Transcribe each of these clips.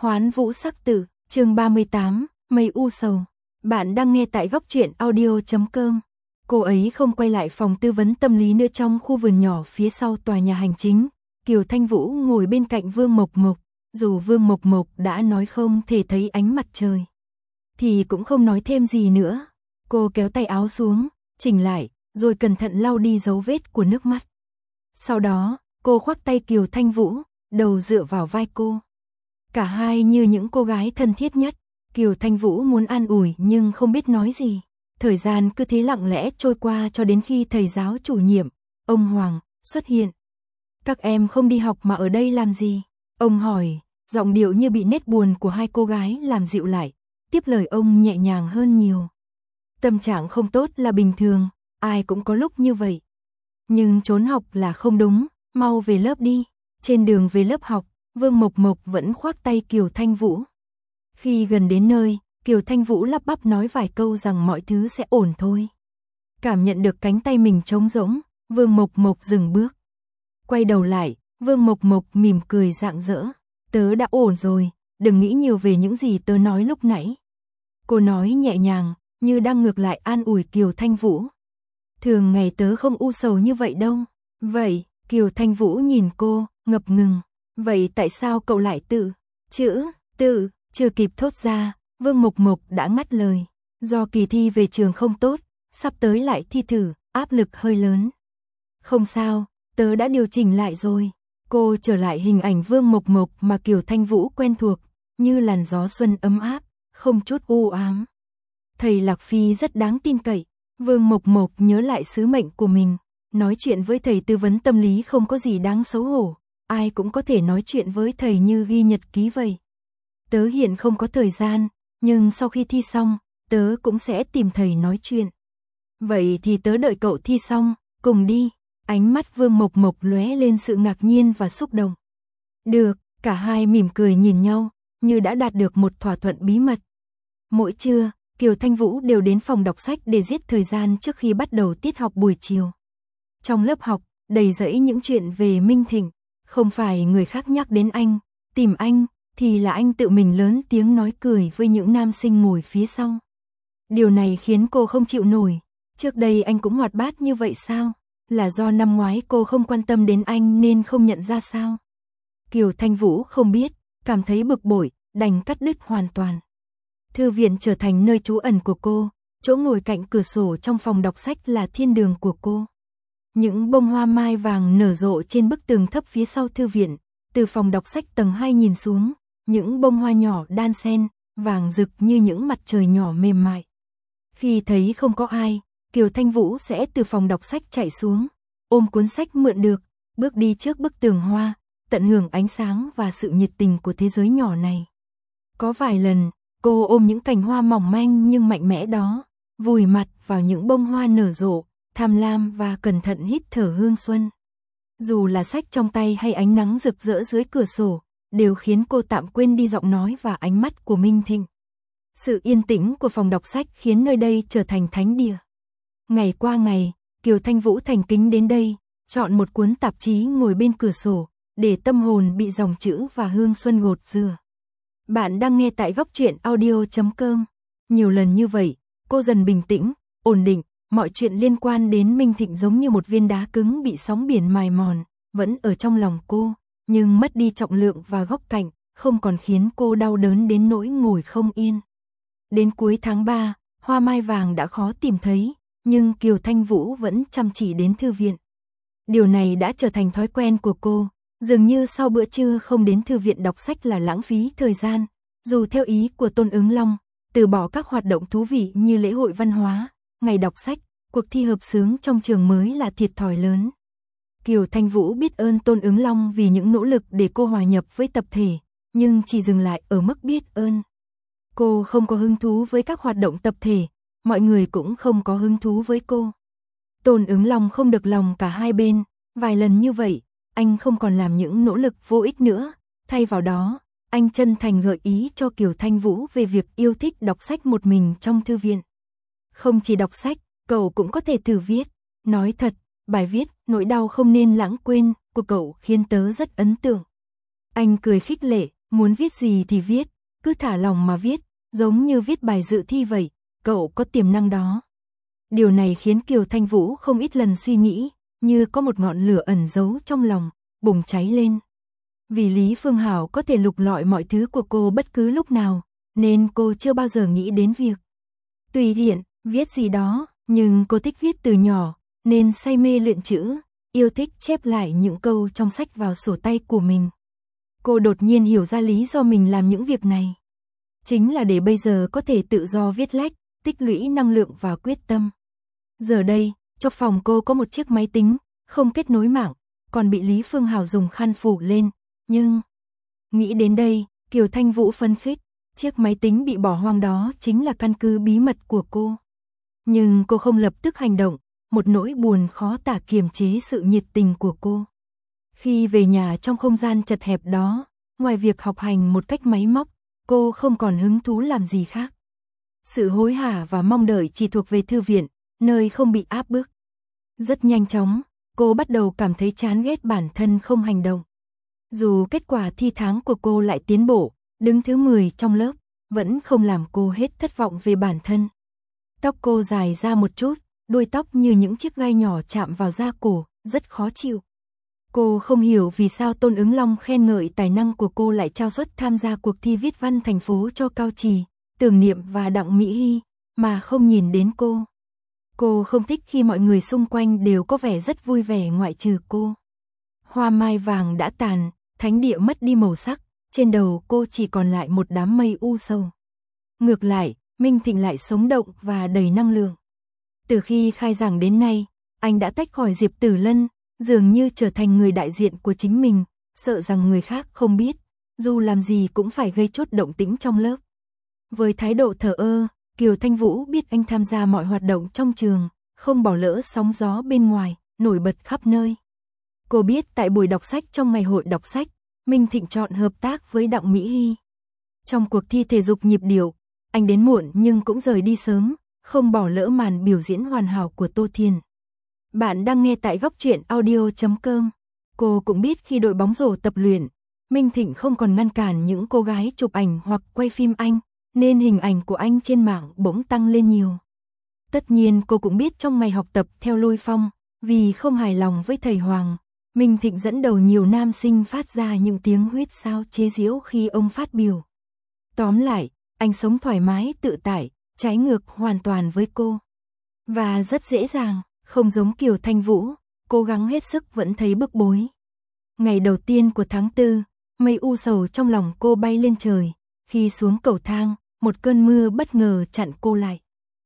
Hoán Vũ Sắc Tử, chương 38, Mây U Sầu. Bạn đang nghe tại góc truyện audio.com. Cô ấy không quay lại phòng tư vấn tâm lý nữa. Trong khu vườn nhỏ phía sau tòa nhà hành chính, Kiều Thanh Vũ ngồi bên cạnh Vương Mộc Mộc. Dù Vương Mộc Mộc đã nói không thể thấy ánh mặt trời, thì cũng không nói thêm gì nữa. Cô kéo tay áo xuống, chỉnh lại, rồi cẩn thận lau đi dấu vết của nước mắt. Sau đó, cô khoác tay Kiều Thanh Vũ, đầu dựa vào vai cô. Cả hai như những cô gái thân thiết nhất. Kiều Thanh Vũ muốn an ủi nhưng không biết nói gì. Thời gian cứ thế lặng lẽ trôi qua cho đến khi thầy giáo chủ nhiệm, ông Hoàng, xuất hiện. Các em không đi học mà ở đây làm gì? Ông hỏi, giọng điệu như bị nét buồn của hai cô gái làm dịu lại. Tiếp lời ông nhẹ nhàng hơn nhiều. Tâm trạng không tốt là bình thường, ai cũng có lúc như vậy. Nhưng trốn học là không đúng, mau về lớp đi. Trên đường về lớp học, Vương Mộc Mộc vẫn khoác tay Kiều Thanh Vũ. Khi gần đến nơi, Kiều Thanh Vũ lắp bắp nói vài câu rằng mọi thứ sẽ ổn thôi. Cảm nhận được cánh tay mình trống rỗng, Vương Mộc Mộc dừng bước. Quay đầu lại, Vương Mộc Mộc mỉm cười rạng rỡ. Tớ đã ổn rồi, đừng nghĩ nhiều về những gì tớ nói lúc nãy. Cô nói nhẹ nhàng, như đang ngược lại an ủi Kiều Thanh Vũ. Thường ngày tớ không u sầu như vậy đâu. Vậy, Kiều Thanh Vũ nhìn cô, ngập ngừng. Vậy tại sao cậu lại chưa kịp thốt ra, Vương Mộc Mộc đã ngắt lời. Do kỳ thi về trường không tốt, sắp tới lại thi thử, áp lực hơi lớn. Không sao, tớ đã điều chỉnh lại rồi. Cô trở lại hình ảnh Vương Mộc Mộc mà Kiều Thanh Vũ quen thuộc, như làn gió xuân ấm áp, không chút u ám. Thầy Lạc Phi rất đáng tin cậy. Vương Mộc Mộc nhớ lại sứ mệnh của mình. Nói chuyện với thầy tư vấn tâm lý không có gì đáng xấu hổ. Ai cũng có thể nói chuyện với thầy như ghi nhật ký vậy. Tớ hiện không có thời gian, nhưng sau khi thi xong, tớ cũng sẽ tìm thầy nói chuyện. Vậy thì tớ đợi cậu thi xong, cùng đi. Ánh mắt Vương Mộc Mộc lóe lên sự ngạc nhiên và xúc động. Được, cả hai mỉm cười nhìn nhau, như đã đạt được một thỏa thuận bí mật. Mỗi trưa, Kiều Thanh Vũ đều đến phòng đọc sách để giết thời gian trước khi bắt đầu tiết học buổi chiều. Trong lớp học, đầy rẫy những chuyện về Minh Thịnh. Không phải người khác nhắc đến anh, tìm anh, thì là anh tự mình lớn tiếng nói cười với những nam sinh ngồi phía sau. Điều này khiến cô không chịu nổi. Trước đây anh cũng hoạt bát như vậy sao? Là do năm ngoái cô không quan tâm đến anh nên không nhận ra sao? Kiều Thanh Vũ không biết, cảm thấy bực bội, đành cắt đứt hoàn toàn. Thư viện trở thành nơi trú ẩn của cô, chỗ ngồi cạnh cửa sổ trong phòng đọc sách là thiên đường của cô. Những bông hoa mai vàng nở rộ trên bức tường thấp phía sau thư viện, từ phòng đọc sách tầng 2 nhìn xuống, những bông hoa nhỏ đan xen, vàng rực như những mặt trời nhỏ mềm mại. Khi thấy không có ai, Kiều Thanh Vũ sẽ từ phòng đọc sách chạy xuống, ôm cuốn sách mượn được, bước đi trước bức tường hoa, tận hưởng ánh sáng và sự nhiệt tình của thế giới nhỏ này. Có vài lần, cô ôm những cành hoa mỏng manh nhưng mạnh mẽ đó, vùi mặt vào những bông hoa nở rộ, tham lam và cẩn thận hít thở hương xuân. Dù là sách trong tay hay ánh nắng rực rỡ dưới cửa sổ, đều khiến cô tạm quên đi giọng nói và ánh mắt của Minh Thịnh. Sự yên tĩnh của phòng đọc sách khiến nơi đây trở thành thánh địa. Ngày qua ngày, Kiều Thanh Vũ thành kính đến đây, chọn một cuốn tạp chí ngồi bên cửa sổ, để tâm hồn bị dòng chữ và hương xuân gột rửa. Bạn đang nghe tại góc truyện audio.com. Nhiều lần như vậy, cô dần bình tĩnh, ổn định. Mọi chuyện liên quan đến Minh Thịnh giống như một viên đá cứng bị sóng biển mài mòn, vẫn ở trong lòng cô, nhưng mất đi trọng lượng và góc cạnh, không còn khiến cô đau đớn đến nỗi ngồi không yên. Đến cuối tháng 3, hoa mai vàng đã khó tìm thấy, nhưng Kiều Thanh Vũ vẫn chăm chỉ đến thư viện. Điều này đã trở thành thói quen của cô, dường như sau bữa trưa không đến thư viện đọc sách là lãng phí thời gian, dù theo ý của Tôn Ứng Long, từ bỏ các hoạt động thú vị như lễ hội văn hóa, ngày đọc sách, cuộc thi hợp xướng trong trường mới là thiệt thòi lớn. Kiều Thanh Vũ biết ơn Tôn Ứng Long vì những nỗ lực để cô hòa nhập với tập thể, nhưng chỉ dừng lại ở mức biết ơn. Cô không có hứng thú với các hoạt động tập thể, mọi người cũng không có hứng thú với cô. Tôn Ứng Long không được lòng cả hai bên, vài lần như vậy, anh không còn làm những nỗ lực vô ích nữa, thay vào đó, anh chân thành gợi ý cho Kiều Thanh Vũ về việc yêu thích đọc sách một mình trong thư viện. Không chỉ đọc sách, cậu cũng có thể thử viết. Nói thật, bài viết Nỗi đau không nên lãng quên của cậu khiến tớ rất ấn tượng. Anh cười khích lệ, Muốn viết gì thì viết, cứ thả lòng mà viết, giống như viết bài dự thi vậy, cậu có tiềm năng đó. Điều này khiến Kiều Thanh Vũ không ít lần suy nghĩ, như có một ngọn lửa ẩn giấu trong lòng, bùng cháy lên. Vì Lý Phương Hảo có thể lục lọi mọi thứ của cô bất cứ lúc nào, nên cô chưa bao giờ nghĩ đến việc tùy tiện viết gì đó, nhưng cô thích viết từ nhỏ, nên say mê luyện chữ, yêu thích chép lại những câu trong sách vào sổ tay của mình. Cô đột nhiên hiểu ra lý do mình làm những việc này. Chính là để bây giờ có thể tự do viết lách, tích lũy năng lượng và quyết tâm. Giờ đây, trong phòng cô có một chiếc máy tính, không kết nối mạng, còn bị Lý Phương Hảo dùng khăn phủ lên, nhưng... Nghĩ đến đây, Kiều Thanh Vũ phấn khích, chiếc máy tính bị bỏ hoang đó chính là căn cứ bí mật của cô. Nhưng cô không lập tức hành động, một nỗi buồn khó tả kiềm chế sự nhiệt tình của cô. Khi về nhà trong không gian chật hẹp đó, ngoài việc học hành một cách máy móc, cô không còn hứng thú làm gì khác. Sự hối hả và mong đợi chỉ thuộc về thư viện, nơi không bị áp bức. Rất nhanh chóng, cô bắt đầu cảm thấy chán ghét bản thân không hành động. Dù kết quả thi tháng của cô lại tiến bộ, đứng thứ 10 trong lớp, vẫn không làm cô hết thất vọng về bản thân. Tóc cô dài ra một chút, đuôi tóc như những chiếc gai nhỏ chạm vào da cổ, rất khó chịu. Cô không hiểu vì sao Tôn Ứng Long khen ngợi tài năng của cô lại trao suất tham gia cuộc thi viết văn thành phố cho Cao Trì, Tưởng Niệm và Đặng Mỹ Hy, mà không nhìn đến cô. Cô không thích khi mọi người xung quanh đều có vẻ rất vui vẻ ngoại trừ cô. Hoa mai vàng đã tàn, thánh địa mất đi màu sắc, trên đầu cô chỉ còn lại một đám mây u sầu. Ngược lại, Minh Thịnh lại sống động và đầy năng lượng. Từ khi khai giảng đến nay, anh đã tách khỏi Diệp Tử Lân, dường như trở thành người đại diện của chính mình, sợ rằng người khác không biết, dù làm gì cũng phải gây chốt động tĩnh trong lớp. Với thái độ thờ ơ, Kiều Thanh Vũ biết anh tham gia mọi hoạt động trong trường, không bỏ lỡ sóng gió bên ngoài, nổi bật khắp nơi. Cô biết tại buổi đọc sách trong ngày hội đọc sách, Minh Thịnh chọn hợp tác với Đặng Mỹ Hy. Trong cuộc thi thể dục nhịp điệu, anh đến muộn nhưng cũng rời đi sớm, không bỏ lỡ màn biểu diễn hoàn hảo của Tô Thiên. Bạn đang nghe tại góc truyện audio.com. Cô cũng biết khi đội bóng rổ tập luyện, Minh Thịnh không còn ngăn cản những cô gái chụp ảnh hoặc quay phim anh, nên hình ảnh của anh trên mạng bỗng tăng lên nhiều. Tất nhiên cô cũng biết trong ngày học tập theo lôi phong, vì không hài lòng với thầy Hoàng, Minh Thịnh dẫn đầu nhiều nam sinh phát ra những tiếng huýt sáo chế giễu khi ông phát biểu. Tóm lại, anh sống thoải mái tự tại, trái ngược hoàn toàn với cô. Và rất dễ dàng, không giống Kiều Thanh Vũ, cố gắng hết sức vẫn thấy bức bối. Ngày đầu tiên của tháng 4, mây u sầu trong lòng cô bay lên trời, khi xuống cầu thang, một cơn mưa bất ngờ chặn cô lại.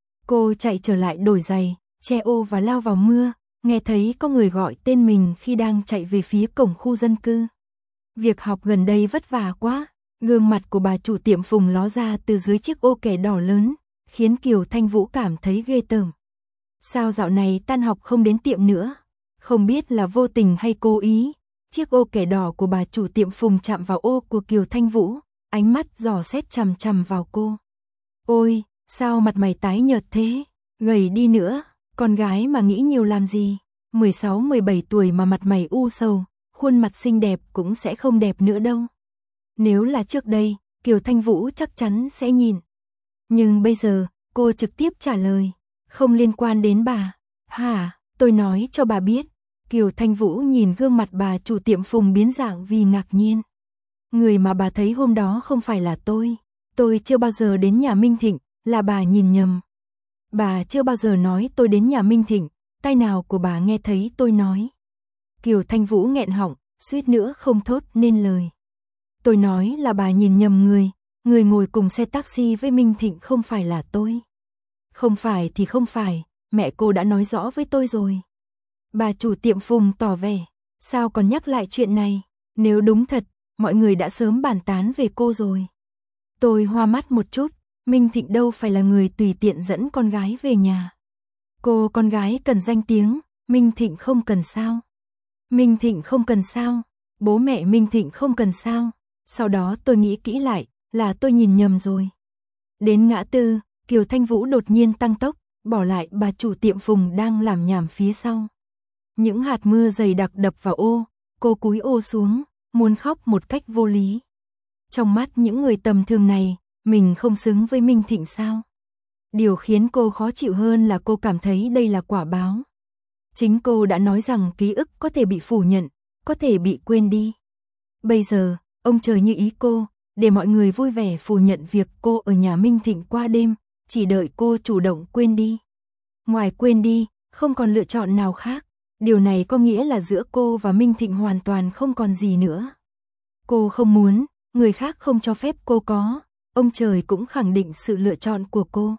Cô chạy trở lại đổi giày, che ô và lao vào mưa, nghe thấy có người gọi tên mình khi đang chạy về phía cổng khu dân cư. Việc học gần đây vất vả quá, gương mặt của bà chủ tiệm Phùng ló ra từ dưới chiếc ô kẻ đỏ lớn, khiến Kiều Thanh Vũ cảm thấy ghê tởm. Sao dạo này tan học không đến tiệm nữa? Không biết là vô tình hay cố ý, chiếc ô kẻ đỏ của bà chủ tiệm Phùng chạm vào ô của Kiều Thanh Vũ, ánh mắt dò xét chằm chằm vào cô. Ôi, sao mặt mày tái nhợt thế? Gầy đi nữa, con gái mà nghĩ nhiều làm gì? 16-17 tuổi mà mặt mày u sầu, khuôn mặt xinh đẹp cũng sẽ không đẹp nữa đâu. Nếu là trước đây, Kiều Thanh Vũ chắc chắn sẽ nhìn. Nhưng bây giờ, cô trực tiếp trả lời. Không liên quan đến bà. Hả, tôi nói cho bà biết. Kiều Thanh Vũ nhìn gương mặt bà chủ tiệm Phùng biến dạng vì ngạc nhiên. Người mà bà thấy hôm đó không phải là tôi. Tôi chưa bao giờ đến nhà Minh Thịnh, là bà nhìn nhầm. Bà chưa bao giờ nói tôi đến nhà Minh Thịnh, tai nào của bà nghe thấy tôi nói. Kiều Thanh Vũ nghẹn họng, suýt nữa không thốt nên lời. Tôi nói là bà nhìn nhầm người ngồi cùng xe taxi với Minh Thịnh không phải là tôi. Không phải thì không phải, mẹ cô đã nói rõ với tôi rồi. Bà chủ tiệm Phùng tỏ vẻ, sao còn nhắc lại chuyện này, nếu đúng thật, mọi người đã sớm bàn tán về cô rồi. Tôi hoa mắt một chút, Minh Thịnh đâu phải là người tùy tiện dẫn con gái về nhà. Cô con gái cần danh tiếng, Minh Thịnh không cần sao. Minh Thịnh không cần sao, bố mẹ Minh Thịnh không cần sao. Sau đó tôi nghĩ kỹ lại, là tôi nhìn nhầm rồi. Đến ngã tư, Kiều Thanh Vũ đột nhiên tăng tốc, bỏ lại bà chủ tiệm Phùng đang làm nhảm phía sau. Những hạt mưa dày đặc đập vào ô, cô cúi ô xuống, muốn khóc một cách vô lý. Trong mắt những người tầm thường này, mình không xứng với Minh Thịnh sao? Điều khiến cô khó chịu hơn là cô cảm thấy đây là quả báo. Chính cô đã nói rằng ký ức có thể bị phủ nhận, có thể bị quên đi. Bây giờ, ông trời như ý cô, để mọi người vui vẻ phủ nhận việc cô ở nhà Minh Thịnh qua đêm, chỉ đợi cô chủ động quên đi. Ngoài quên đi, không còn lựa chọn nào khác. Điều này có nghĩa là giữa cô và Minh Thịnh hoàn toàn không còn gì nữa. Cô không muốn, người khác không cho phép cô có, ông trời cũng khẳng định sự lựa chọn của cô.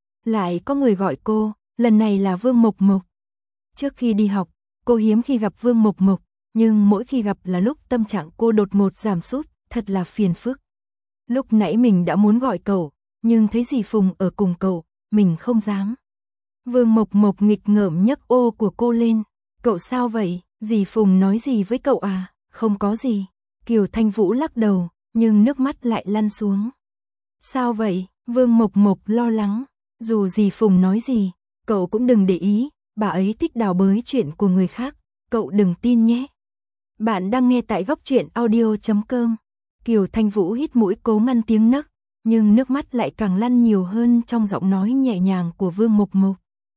Lại có người gọi cô, lần này là Vương Mộc Mộc. Trước khi đi học, cô hiếm khi gặp Vương Mộc Mộc, nhưng mỗi khi gặp là lúc tâm trạng cô đột ngột giảm sút, thật là phiền phức. Lúc nãy mình đã muốn gọi cậu, nhưng thấy dì Phùng ở cùng cậu, mình không dám. Vương Mộc Mộc nghịch ngợm nhấc ô của cô lên. Cậu sao vậy? Dì Phùng nói gì với cậu à? Không có gì. Kiều Thanh Vũ lắc đầu, nhưng nước mắt lại lăn xuống. Sao vậy? Vương Mộc Mộc lo lắng. Dù dì Phùng nói gì, cậu cũng đừng để ý, bà ấy thích đào bới chuyện của người khác, cậu đừng tin nhé. Bạn đang nghe tại Góc Truyện Audio.com. Kiều Thanh Vũ hít mũi cố ngăn tiếng nấc, nhưng nước mắt lại càng lăn nhiều hơn trong giọng nói nhẹ nhàng của Vương Mộc Mộc.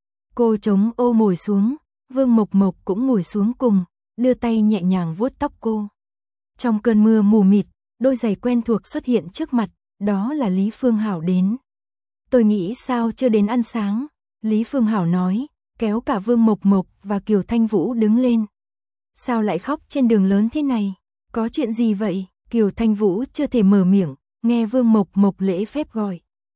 Cô chống ô ngồi xuống, Vương Mộc Mộc cũng ngồi xuống cùng, đưa tay nhẹ nhàng vuốt tóc cô. Trong cơn mưa mù mịt, đôi giày quen thuộc xuất hiện trước mặt, đó là Lý Phương Hảo đến. Tôi nghĩ sao chưa đến ăn sáng, Lý Phương Hảo nói, kéo cả Vương Mộc Mộc và Kiều Thanh Vũ đứng lên. Sao lại khóc trên đường lớn thế này? Có chuyện gì vậy? Kiều Thanh Vũ chưa thể mở miệng, nghe Vương Mộc Mộc lễ phép gọi.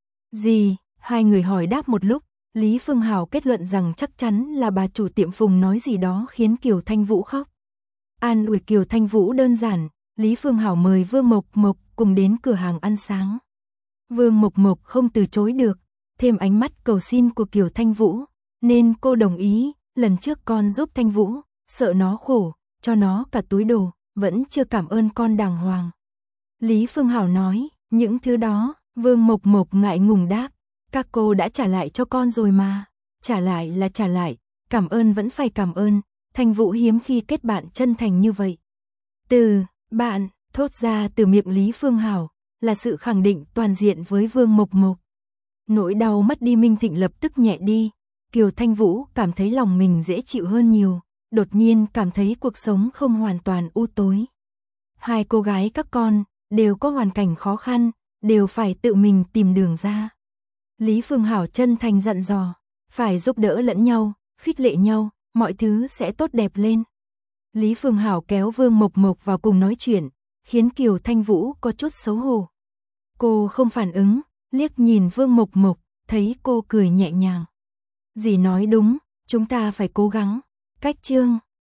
Gì? Hai người hỏi đáp một lúc, Lý Phương Hảo kết luận rằng chắc chắn là bà chủ tiệm Phùng nói gì đó khiến Kiều Thanh Vũ khóc. An ủi Kiều Thanh Vũ đơn giản, Lý Phương Hảo mời Vương Mộc Mộc cùng đến cửa hàng ăn sáng. Vương Mộc Mộc không từ chối được, thêm ánh mắt cầu xin của Kiều Thanh Vũ, nên cô đồng ý, lần trước con giúp Thanh Vũ, sợ nó khổ, cho nó cả túi đồ, vẫn chưa cảm ơn con đàng hoàng. Lý Phương Hảo nói, những thứ đó, Vương Mộc Mộc ngại ngùng đáp, các cô đã trả lại cho con rồi mà, trả lại là trả lại, cảm ơn vẫn phải cảm ơn, Thanh Vũ hiếm khi kết bạn chân thành như vậy. Từ bạn, thốt ra từ miệng Lý Phương Hảo, là sự khẳng định toàn diện với Vương Mộc Mộc. Nỗi đau mất đi Minh Thịnh lập tức nhẹ đi, Kiều Thanh Vũ cảm thấy lòng mình dễ chịu hơn nhiều, đột nhiên cảm thấy cuộc sống không hoàn toàn u tối. Hai cô gái các con, đều có hoàn cảnh khó khăn, đều phải tự mình tìm đường ra. Lý Phương Hảo chân thành dặn dò, phải giúp đỡ lẫn nhau, khích lệ nhau, mọi thứ sẽ tốt đẹp lên. Lý Phương Hảo kéo Vương Mộc Mộc vào cùng nói chuyện, khiến Kiều Thanh Vũ có chút xấu hổ. Cô không phản ứng, liếc nhìn Vương Mộc Mộc, thấy cô cười nhẹ nhàng. Dì nói đúng, chúng ta phải cố gắng. Cách chương